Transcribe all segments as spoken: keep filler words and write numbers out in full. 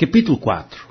Capítulo quatro.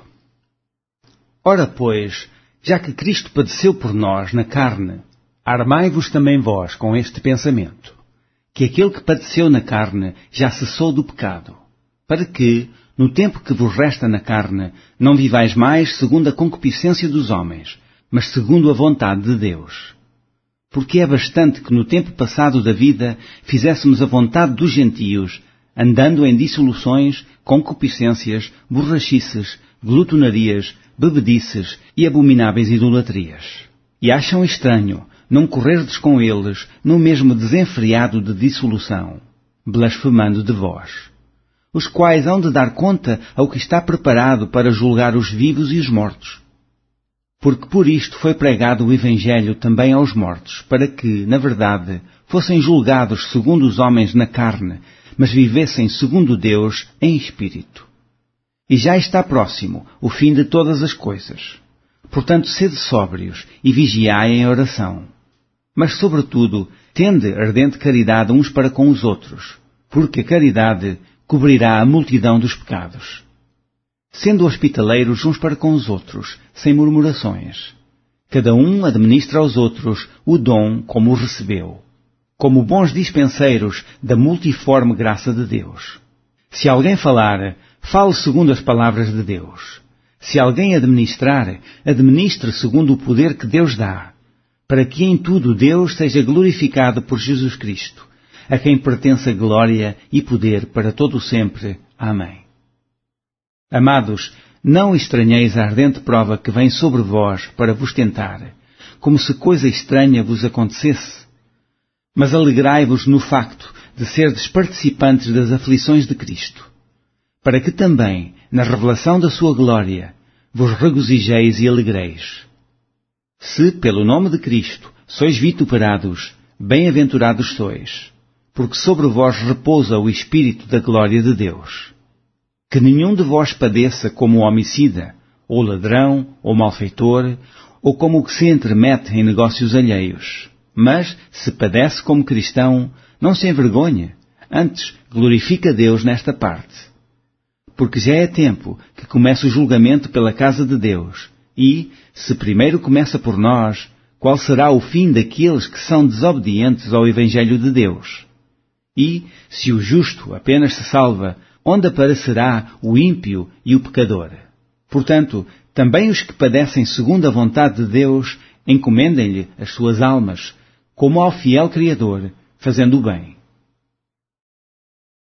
Ora, pois, já que Cristo padeceu por nós na carne, armai-vos também vós com este pensamento, que aquele que padeceu na carne já cessou do pecado, para que, no tempo que vos resta na carne, não vivais mais segundo a concupiscência dos homens, mas segundo a vontade de Deus. Porque é bastante que no tempo passado da vida fizéssemos a vontade dos gentios, andando em dissoluções, concupiscências, borrachices, glutonarias, bebedices e abomináveis idolatrias. E acham estranho não correrdes com eles no mesmo desenfreado de dissolução, blasfemando de vós, os quais hão de dar conta ao que está preparado para julgar os vivos e os mortos. Porque por isto foi pregado o Evangelho também aos mortos, para que, na verdade, fossem julgados segundo os homens na carne, mas vivessem segundo Deus em espírito. E já está próximo o fim de todas as coisas. Portanto, sede sóbrios e vigiai em oração. Mas, sobretudo, tende ardente caridade uns para com os outros, porque a caridade cobrirá a multidão dos pecados. Sendo hospitaleiros uns para com os outros, sem murmurações. Cada um administra aos outros o dom como o recebeu, como bons dispenseiros da multiforme graça de Deus. Se alguém falar, fale segundo as palavras de Deus. Se alguém administrar, administre segundo o poder que Deus dá, para que em tudo Deus seja glorificado por Jesus Cristo, a quem pertence a glória e poder para todo o sempre. Amém. Amados, não estranheis a ardente prova que vem sobre vós para vos tentar, como se coisa estranha vos acontecesse. Mas alegrai-vos no facto de serdes participantes das aflições de Cristo, para que também, na revelação da sua glória, vos regozijeis e alegreis. Se, pelo nome de Cristo, sois vituperados, bem-aventurados sois, porque sobre vós repousa o Espírito da glória de Deus. Que nenhum de vós padeça como homicida, ou ladrão, ou malfeitor, ou como o que se entremete em negócios alheios. Mas, se padece como cristão, não se envergonhe, antes glorifica Deus nesta parte. Porque já é tempo que comece o julgamento pela casa de Deus, e, se primeiro começa por nós, qual será o fim daqueles que são desobedientes ao Evangelho de Deus? E, se o justo apenas se salva, onde aparecerá o ímpio e o pecador? Portanto, também os que padecem segundo a vontade de Deus, encomendem-lhe as suas almas, como ao fiel Criador, fazendo o bem.